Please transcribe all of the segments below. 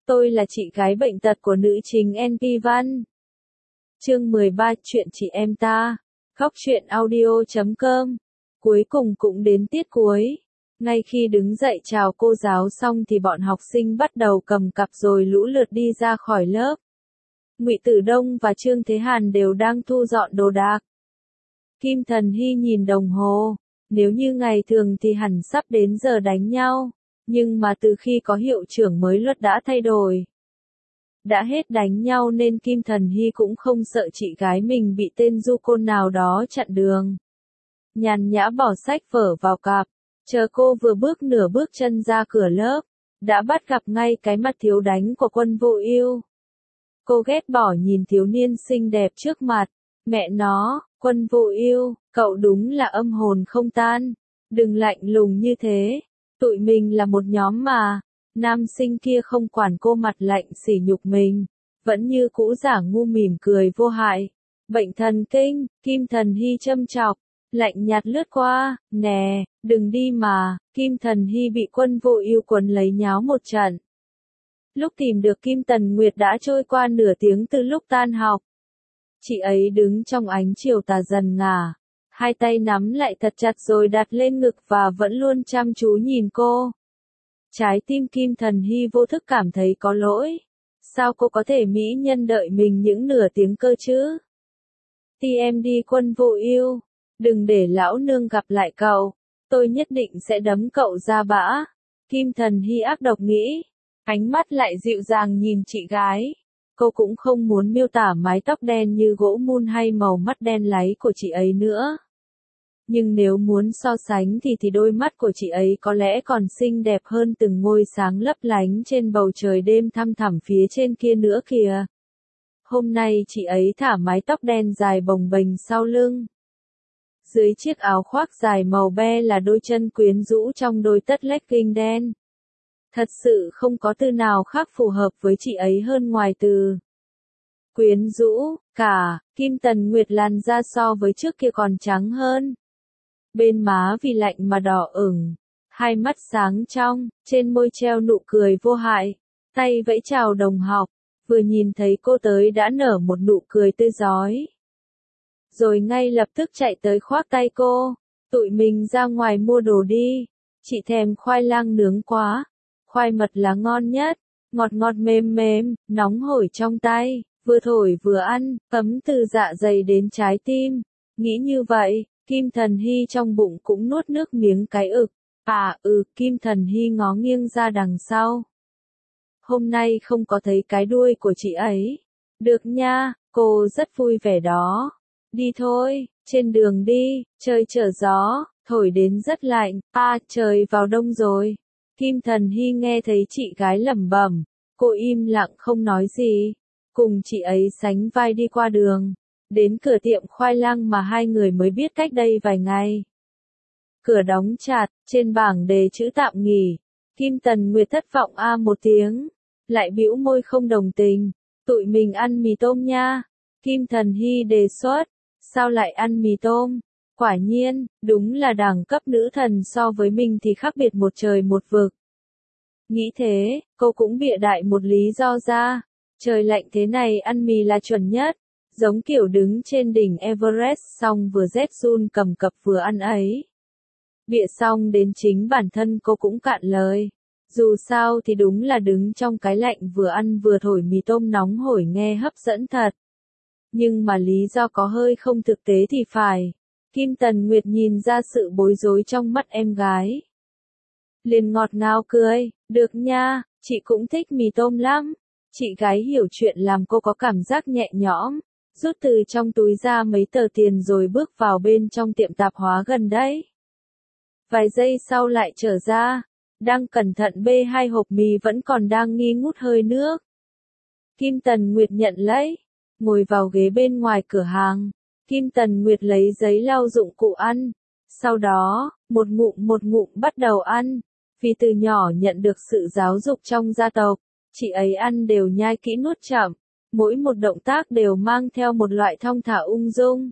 Tôi là chị gái bệnh tật của nữ chính NP Văn. Chương 13 Chuyện chị em ta. Khóc chuyện audio.com. Cuối cùng cũng đến tiết cuối. Ngay khi đứng dậy chào cô giáo xong thì bọn học sinh bắt đầu cầm cặp rồi lũ lượt đi ra khỏi lớp. Ngụy Tử Đông và Trương Thế Hàn đều đang thu dọn đồ đạc. Kim Thần Hy nhìn đồng hồ. Nếu như ngày thường thì hẳn sắp đến giờ đánh nhau. Nhưng mà từ khi có hiệu trưởng mới luật đã thay đổi. Đã hết đánh nhau nên Kim Thần Hy cũng không sợ chị gái mình bị tên du côn nào đó chặn đường. Nhàn nhã bỏ sách vở vào cặp, chờ cô vừa bước nửa bước chân ra cửa lớp, đã bắt gặp ngay cái mặt thiếu đánh của Quân Vô Ưu. Cô ghét bỏ nhìn thiếu niên xinh đẹp trước mặt, mẹ nó, Quân Vô Ưu, cậu đúng là âm hồn không tan, đừng lạnh lùng như thế. Tụi mình là một nhóm mà. Nam sinh kia không quản cô mặt lạnh sỉ nhục mình, vẫn như cũ giả ngu mỉm cười vô hại. Bệnh thần kinh, Kim Thần Hy châm chọc, lạnh nhạt lướt qua, nè, đừng đi mà. Kim Thần Hy bị Quân Vô Ưu quấn lấy nháo một trận. Lúc tìm được Kim Tần Nguyệt đã trôi qua nửa tiếng từ lúc tan học. Chị ấy đứng trong ánh chiều tà dần ngả. Hai tay nắm lại thật chặt rồi đặt lên ngực và vẫn luôn chăm chú nhìn cô. Trái tim Kim Thần Hy vô thức cảm thấy có lỗi. Sao cô có thể mỹ nhân đợi mình những nửa tiếng cơ chứ? TMD Quân Vô Ưu, đừng để lão nương gặp lại cậu. Tôi nhất định sẽ đấm cậu ra bã. Kim Thần Hy ác độc nghĩ. Ánh mắt lại dịu dàng nhìn chị gái. Cô cũng không muốn miêu tả mái tóc đen như gỗ mun hay màu mắt đen láy của chị ấy nữa. Nhưng nếu muốn so sánh thì đôi mắt của chị ấy có lẽ còn xinh đẹp hơn từng ngôi sáng lấp lánh trên bầu trời đêm thăm thẳm phía trên kia nữa kìa. Hôm nay chị ấy thả mái tóc đen dài bồng bềnh sau lưng. Dưới chiếc áo khoác dài màu be là đôi chân quyến rũ trong đôi tất legging đen. Thật sự không có từ nào khác phù hợp với chị ấy hơn ngoài từ quyến rũ. Cả, Kim Tần Nguyệt làn da so với trước kia còn trắng hơn. Bên má vì lạnh mà đỏ ửng, hai mắt sáng trong, trên môi treo nụ cười vô hại, tay vẫy chào đồng học, vừa nhìn thấy cô tới đã nở một nụ cười tươi rói. Rồi ngay lập tức chạy tới khoác tay cô, tụi mình ra ngoài mua đồ đi, chị thèm khoai lang nướng quá, khoai mật là ngon nhất, ngọt ngọt mềm mềm, nóng hổi trong tay, vừa thổi vừa ăn, ấm từ dạ dày đến trái tim, nghĩ như vậy. Kim Thần Hy trong bụng cũng nuốt nước miếng cái ực. Kim Thần Hy ngó nghiêng ra đằng sau. Hôm nay không có thấy cái đuôi của chị ấy. Được nha, cô rất vui vẻ đó. Đi thôi, trên đường đi, trời trở gió, thổi đến rất lạnh. Trời vào đông rồi. Kim Thần Hy nghe thấy chị gái lẩm bẩm, cô im lặng không nói gì. Cùng chị ấy sánh vai đi qua đường. Đến cửa tiệm khoai lang mà hai người mới biết cách đây vài ngày. Cửa đóng chặt, trên bảng đề chữ tạm nghỉ. Kim Tần Nguyệt thất vọng một tiếng. Lại bĩu môi không đồng tình. Tụi mình ăn mì tôm nha. Kim Thần Hy đề xuất. Sao lại ăn mì tôm? Quả nhiên, đúng là đẳng cấp nữ thần so với mình thì khác biệt một trời một vực. Nghĩ thế, cô cũng bịa đại một lý do ra. Trời lạnh thế này ăn mì là chuẩn nhất. Giống kiểu đứng trên đỉnh Everest xong vừa rét run cầm cập vừa ăn ấy. Bịa xong đến chính bản thân cô cũng cạn lời. Dù sao thì đúng là đứng trong cái lạnh vừa ăn vừa thổi mì tôm nóng hổi nghe hấp dẫn thật. Nhưng mà lý do có hơi không thực tế thì phải. Kim Tần Nguyệt nhìn ra sự bối rối trong mắt em gái. Liền ngọt ngào cười, được nha, chị cũng thích mì tôm lắm. Chị gái hiểu chuyện làm cô có cảm giác nhẹ nhõm. Rút từ trong túi ra mấy tờ tiền rồi bước vào bên trong tiệm tạp hóa gần đấy. Vài giây sau lại trở ra, đang cẩn thận bê hai hộp mì vẫn còn đang nghi ngút hơi nước. Kim Tần Nguyệt nhận lấy, ngồi vào ghế bên ngoài cửa hàng. Kim Tần Nguyệt lấy giấy lau dụng cụ ăn, sau đó, một ngụm bắt đầu ăn. Vì từ nhỏ nhận được sự giáo dục trong gia tộc, chị ấy ăn đều nhai kỹ nuốt chậm. Mỗi một động tác đều mang theo một loại thong thả ung dung.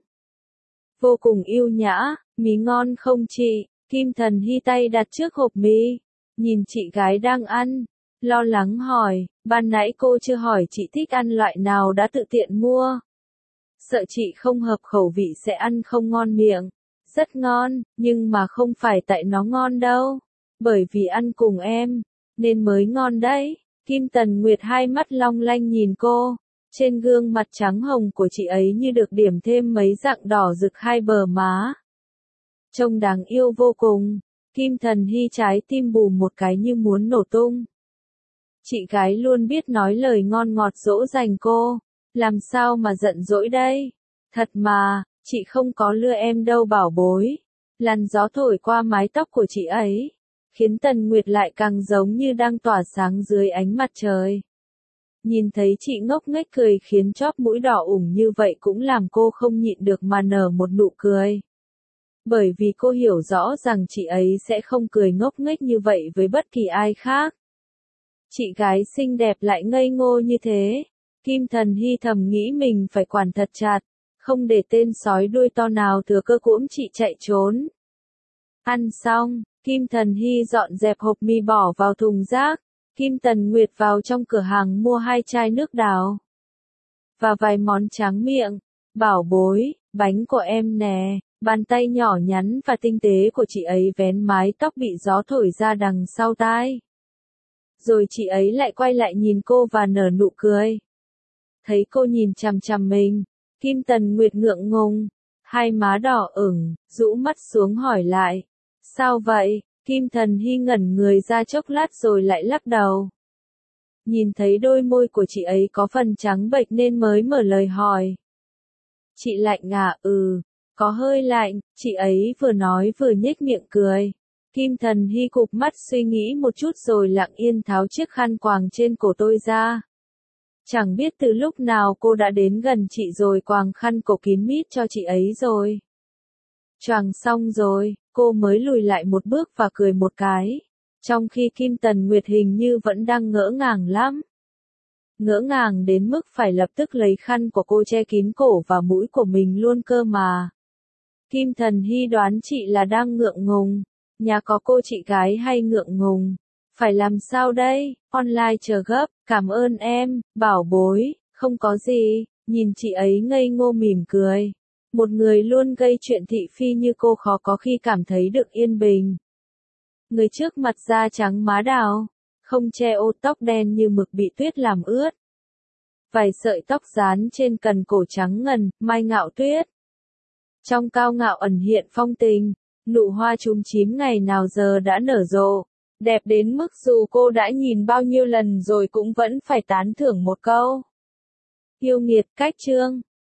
Vô cùng yêu nhã, mì ngon không chị? Kim Thần Hy tay đặt trước hộp mì, nhìn chị gái đang ăn, lo lắng hỏi, ban nãy cô chưa hỏi chị thích ăn loại nào đã tự tiện mua. Sợ chị không hợp khẩu vị sẽ ăn không ngon miệng. Rất ngon, nhưng mà không phải tại nó ngon đâu. Bởi vì ăn cùng em, nên mới ngon đấy. Kim Tần Nguyệt hai mắt long lanh nhìn cô. Trên gương mặt trắng hồng của chị ấy như được điểm thêm mấy dạng đỏ rực hai bờ má. Trông đáng yêu vô cùng. Kim Thần Hy trái tim bùm một cái như muốn nổ tung. Chị gái luôn biết nói lời ngon ngọt dỗ dành cô. Làm sao mà giận dỗi đây? Thật mà, chị không có lừa em đâu bảo bối. Làn gió thổi qua mái tóc của chị ấy, khiến Tần Nguyệt lại càng giống như đang tỏa sáng dưới ánh mặt trời. Nhìn thấy chị ngốc nghếch cười khiến chóp mũi đỏ ửng như vậy cũng làm cô không nhịn được mà nở một nụ cười. Bởi vì cô hiểu rõ rằng chị ấy sẽ không cười ngốc nghếch như vậy với bất kỳ ai khác. Chị gái xinh đẹp lại ngây ngô như thế. Kim Thần Hy thầm nghĩ mình phải quản thật chặt, không để tên sói đuôi to nào thừa cơ cũm chị chạy trốn. Ăn xong, Kim Thần Hy dọn dẹp hộp mì bỏ vào thùng rác. Kim Tần Nguyệt vào trong cửa hàng mua 2 chai nước đào và vài món tráng miệng. Bảo bối, bánh của em nè. Bàn tay nhỏ nhắn và tinh tế của chị ấy vén mái tóc bị gió thổi ra đằng sau tai. Rồi chị ấy lại quay lại nhìn cô và nở nụ cười. Thấy cô nhìn chằm chằm mình, Kim Tần Nguyệt ngượng ngùng, hai má đỏ ửng, rũ mắt xuống hỏi lại. Sao vậy? Kim Thần Hy ngẩn người ra chốc lát rồi lại lắc đầu. Nhìn thấy đôi môi của chị ấy có phần trắng bệch nên mới mở lời hỏi. Chị lạnh à? Có hơi lạnh, chị ấy vừa nói vừa nhếch miệng cười. Kim Thần Hy cụp mắt suy nghĩ một chút rồi lặng yên tháo chiếc khăn quàng trên cổ tôi ra. Chẳng biết từ lúc nào cô đã đến gần chị rồi quàng khăn cổ kín mít cho chị ấy rồi. Choàng xong rồi, cô mới lùi lại một bước và cười một cái. Trong khi Kim Tần Nguyệt hình như vẫn đang ngỡ ngàng lắm. Ngỡ ngàng đến mức phải lập tức lấy khăn của cô che kín cổ và mũi của mình luôn cơ mà. Kim Thần Hy đoán chị là đang ngượng ngùng. Nhà có cô chị gái hay ngượng ngùng. Phải làm sao đây? Online chờ gấp, cảm ơn em, bảo bối, không có gì. Nhìn chị ấy ngây ngô mỉm cười. Một người luôn gây chuyện thị phi như cô khó có khi cảm thấy được yên bình. Người trước mặt da trắng má đào, không che ô tóc đen như mực bị tuyết làm ướt. Vài sợi tóc dán trên cằm cổ trắng ngần, mai ngạo tuyết. Trong cao ngạo ẩn hiện phong tình, nụ hoa chúm chím ngày nào giờ đã nở rộ. Đẹp đến mức dù cô đã nhìn bao nhiêu lần rồi cũng vẫn phải tán thưởng một câu. Yêu nghiệt cách chương.